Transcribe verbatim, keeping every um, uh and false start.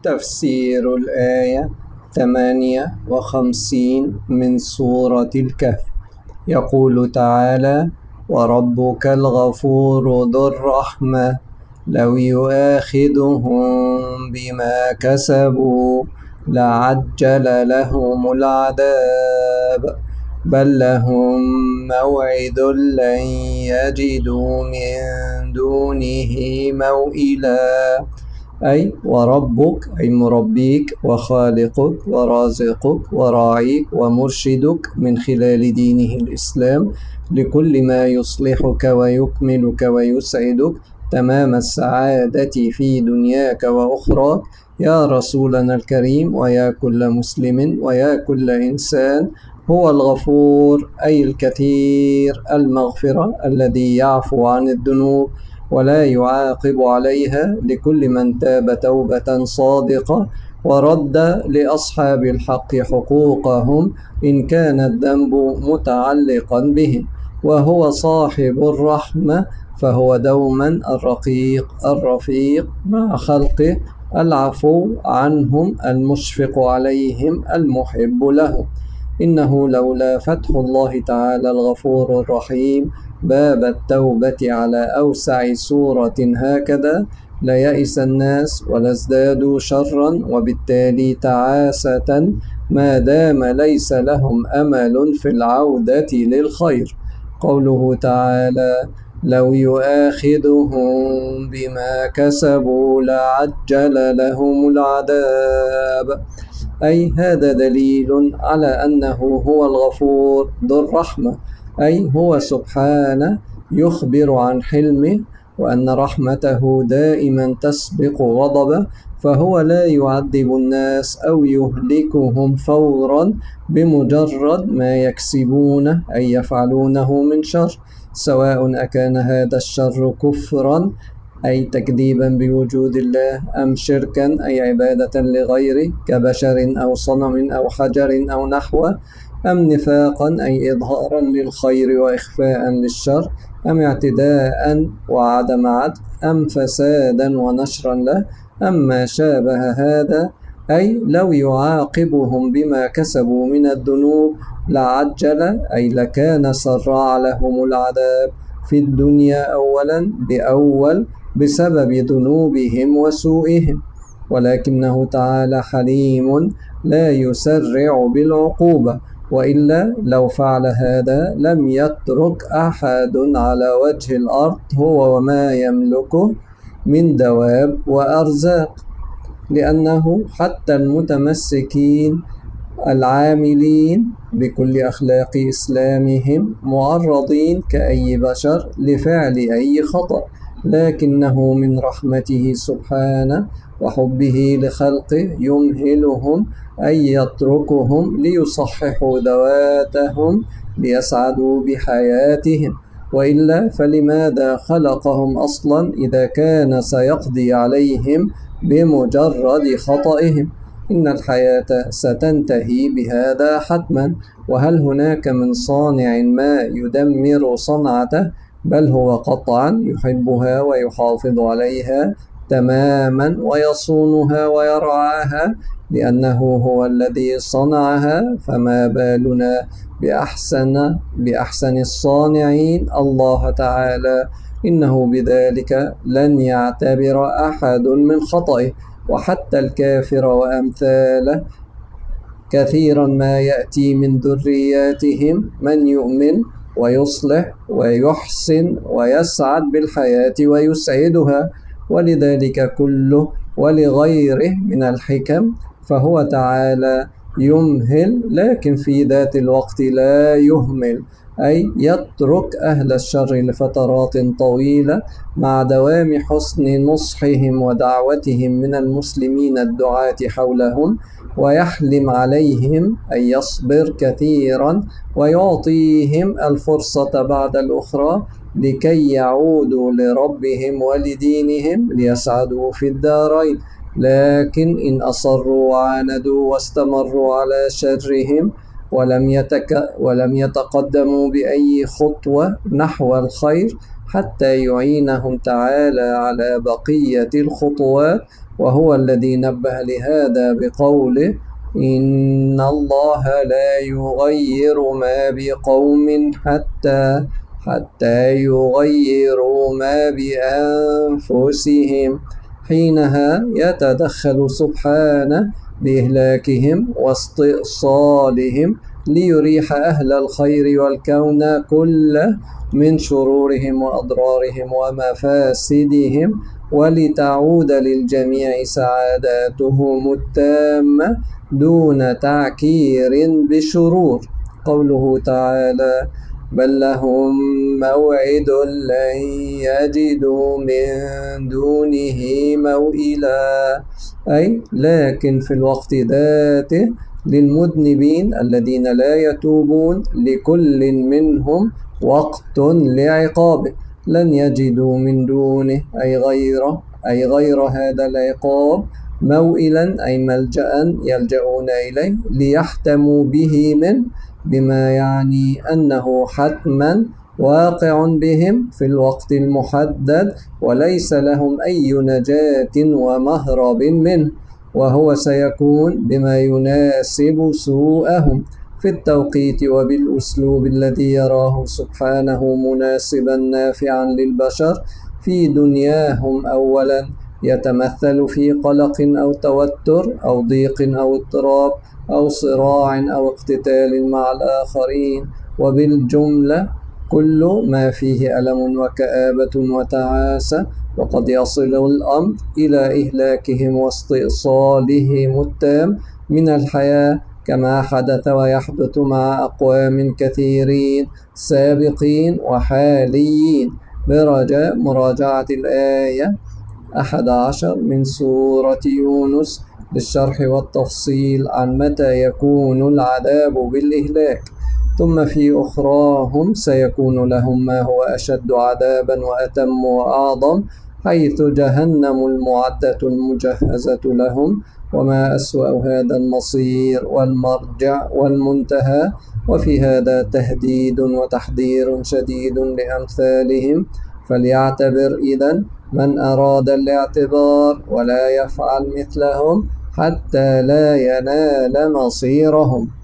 تفسير الآية ثمانية وخمسين من سورة الكهف. يقول تعالى: وربك الغفور ذو الرحمة لو يؤاخذهم بما كسبوا لعجل لهم العذاب بل لهم موعد لن يجدوا من دونه موئلا. أي وربك أي مربيك وخالقك ورازقك وراعيك ومرشدك من خلال دينه الإسلام لكل ما يصلحك ويكملك ويسعدك تمام السعادة في دنياك وأخراك يا رسولنا الكريم ويا كل مسلم ويا كل إنسان. هو الغفور أي الكثير المغفرة الذي يعفو عن الذنوب ولا يعاقب عليها لكل من تاب توبة صادقة ورد لأصحاب الحق حقوقهم إن كان الذنب متعلقا بهم. وهو صاحب الرحمة فهو دوما الرقيق الرفيق مع خلقه العفو عنهم المشفق عليهم المحب لهم. إنه لولا فتح الله تعالى الغفور الرحيم باب التوبة على أوسع صورة هكذا ليئس الناس ولازدادوا شرا وبالتالي تعاسة ما دام ليس لهم أمل في العودة للخير. قوله تعالى: لو يؤاخذهم بما كسبوا لعجل لهم العذاب، أي هذا دليل على أنه هو الغفور ذو الرحمة، أي هو سبحانه يخبر عن حلمه وأن رحمته دائما تسبق غضبه، فهو لا يعذب الناس أو يهلكهم فورا بمجرد ما يكسبونه أي يفعلونه من شر، سواء أكان هذا الشر كفرا أي تكذيبا بوجود الله أم شركا أي عبادة لغيره كبشر أو صنم أو حجر أو نحوه، أم نفاقا أي إظهارا للخير وإخفاء للشر، أم اعتداء وعدم عدل، أم فسادا ونشرا له، أم ما شابه هذا. أي لو يعاقبهم بما كسبوا من الذنوب لعجل أي لكان سرع لهم العذاب في الدنيا أولا بأول بسبب ذنوبهم وسوءهم، ولكنه تعالى حليم لا يسرع بالعقوبة، وإلا لو فعل هذا لم يترك أحد على وجه الأرض هو وما يملكه من دواب وأرزاق، لأنه حتى المتمسكين العاملين بكل أخلاق إسلامهم معرضين كأي بشر لفعل أي خطأ، لكنه من رحمته سبحانه وحبه لخلقه يمهلهم أي يتركهم ليصححوا ذواتهم ليسعدوا بحياتهم، وإلا فلماذا خلقهم أصلا إذا كان سيقضي عليهم بمجرد خطئهم؟ إن الحياة ستنتهي بهذا حتما، وهل هناك من صانع ما يدمر صنعته؟ بل هو قطعا يحبها ويحافظ عليها تماما ويصونها ويرعاها لأنه هو الذي صنعها، فما بالنا بأحسن بأحسن الصانعين الله تعالى. إنه بذلك لن يعتبر أحد من خطئه، وحتى الكافر وأمثاله كثيرا ما يأتي من ذرياتهم من يؤمن ويصلح ويحسن ويسعد بالحياة ويسعدها، ولذلك كله ولغيره من الحكم فهو تعالى يمهل لكن في ذات الوقت لا يهمل، أي يترك أهل الشر لفترات طويلة مع دوام حسن نصحهم ودعوتهم من المسلمين الدعاة حولهم، ويحلم عليهم أن يصبر كثيرا ويعطيهم الفرصة بعد الأخرى لكي يعودوا لربهم ولدينهم ليسعدوا في الدارين. لكن إن أصروا وعاندوا واستمروا على شرهم ولم, يتك ولم يتقدموا بأي خطوة نحو الخير حتى يعينهم تعالى على بقية الخطوات، وهو الذي نبه لهذا بقوله: إن الله لا يغير ما بقوم حتى حتى يغيروا ما بأنفسهم. حينها يتدخل سبحانه بإهلاكهم واستئصالهم ليريح أهل الخير والكون كله من شرورهم وأضرارهم ومفاسدهم، ولتعود للجميع سعاداتهم التامة دون تعكير بشرور. قوله تعالى: بل لهم موعد لن يجدوا من دونه موئلا، أي لكن في الوقت ذاته للمذنبين الذين لا يتوبون لكل منهم وقت لعقابه، لن يجدوا من دونه أي غيره أي غير هذا العقاب موئلا أي ملجأ يلجؤون إليه ليحتموا به منه، بما يعني أنه حتما واقع بهم في الوقت المحدد وليس لهم أي نجاة ومهرب منه، وهو سيكون بما يناسب سوءهم في التوقيت وبالأسلوب الذي يراه سبحانه مناسبا نافعا للبشر في دنياهم أولا، يتمثل في قلق أو توتر أو ضيق أو اضطراب أو صراع أو اقتتال مع الآخرين، وبالجملة كل ما فيه ألم وكآبة وتعاسة، وقد يصل الأمر إلى إهلاكهم واستئصالهم التام من الحياة، كما حدث ويحدث مع أقوام كثيرين سابقين وحاليين. برجاء مراجعة الآية أحد عشر من سورة يونس للشرح والتفصيل عن متى يكون العذاب بالإهلاك. ثم في أخراهم سيكون لهم ما هو أشد عذابا وأتم وأعظم، حيث جهنم المعدة المجهزة لهم، وما أسوأ هذا المصير والمرجع والمنتهى. وفي هذا تهديد وتحذير شديد لأمثالهم، فليعتبر إذن من أراد الاعتبار ولا يفعل مثلهم حتى لا ينال مصيرهم.